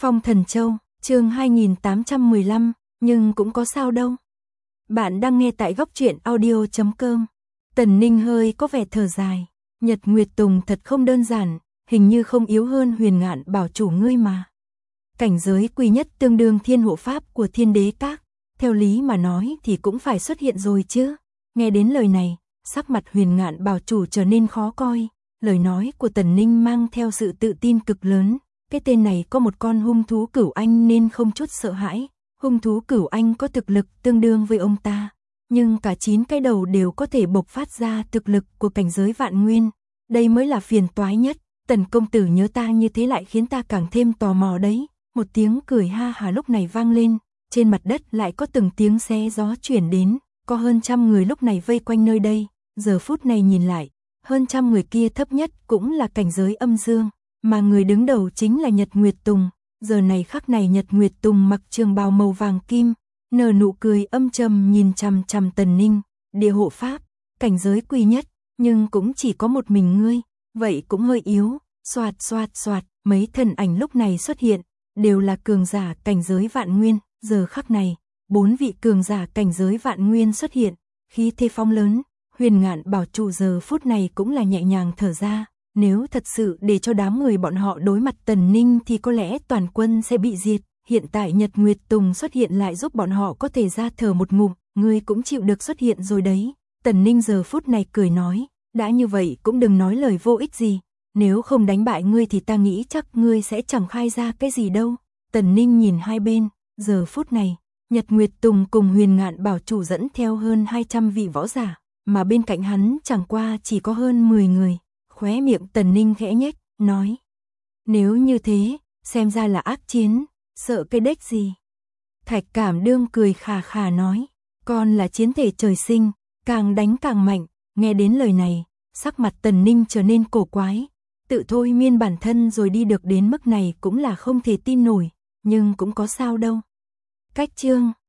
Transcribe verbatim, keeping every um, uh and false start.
Phong Thần Châu, chương hai nghìn tám trăm mười lăm, nhưng cũng có sao đâu. Bạn đang nghe tại góc truyện audio chấm com. Tần Ninh hơi có vẻ thở dài. Nhật Nguyệt Tùng thật không đơn giản, hình như không yếu hơn Huyền Ngạn Bảo chủ ngươi mà. Cảnh giới quý nhất tương đương thiên hộ pháp của Thiên Đế Các, theo lý mà nói thì cũng phải xuất hiện rồi chứ. Nghe đến lời này, sắc mặt Huyền Ngạn Bảo chủ trở nên khó coi. Lời nói của Tần Ninh mang theo sự tự tin cực lớn. Cái tên này có một con hung thú cửu anh nên không chút sợ hãi. Hung thú cửu anh có thực lực tương đương với ông ta, nhưng cả chín cái đầu đều có thể bộc phát ra thực lực của cảnh giới vạn nguyên. Đây mới là phiền toái nhất. Tần công tử nhớ ta như thế lại khiến ta càng thêm tò mò đấy. Một tiếng cười ha hà lúc này vang lên. Trên mặt đất lại có từng tiếng xé gió chuyển đến. Có hơn trăm người lúc này vây quanh nơi đây. Giờ phút này nhìn lại, hơn trăm người kia thấp nhất cũng là cảnh giới âm dương, mà người đứng đầu chính là Nhật Nguyệt Tùng. Giờ này khắc này Nhật Nguyệt Tùng mặc trường bào màu vàng kim, nở nụ cười âm trầm nhìn chằm chằm Tần Ninh. Địa hộ pháp, cảnh giới quý nhất, nhưng cũng chỉ có một mình ngươi, vậy cũng hơi yếu. Xoạt xoạt xoạt, mấy thần ảnh lúc này xuất hiện, đều là cường giả cảnh giới vạn nguyên. Giờ khắc này, bốn vị cường giả cảnh giới vạn nguyên xuất hiện, khí thế phong lớn. Huyền Ngạn Bảo chủ giờ phút này cũng là nhẹ nhàng thở ra. Nếu thật sự để cho đám người bọn họ đối mặt Tần Ninh thì có lẽ toàn quân sẽ bị diệt. Hiện tại Nhật Nguyệt Tùng xuất hiện lại giúp bọn họ có thể ra thở một ngụm. Ngươi cũng chịu được xuất hiện rồi đấy. Tần Ninh giờ phút này cười nói, đã như vậy cũng đừng nói lời vô ích gì. Nếu không đánh bại ngươi thì ta nghĩ chắc ngươi sẽ chẳng khai ra cái gì đâu. Tần Ninh nhìn hai bên, giờ phút này, Nhật Nguyệt Tùng cùng Huyền Ngạn Bảo chủ dẫn theo hơn hai trăm vị võ giả, mà bên cạnh hắn chẳng qua chỉ có hơn mười người. Khóe miệng Tần Ninh khẽ nhếch, nói, nếu như thế, xem ra là ác chiến, sợ cái đếch gì. Thạch Cảm Đương cười khà khà nói, con là chiến thể trời sinh, càng đánh càng mạnh. Nghe đến lời này, sắc mặt Tần Ninh trở nên cổ quái. Tự thôi miên bản thân rồi đi được đến mức này cũng là không thể tin nổi, nhưng cũng có sao đâu. Cách chương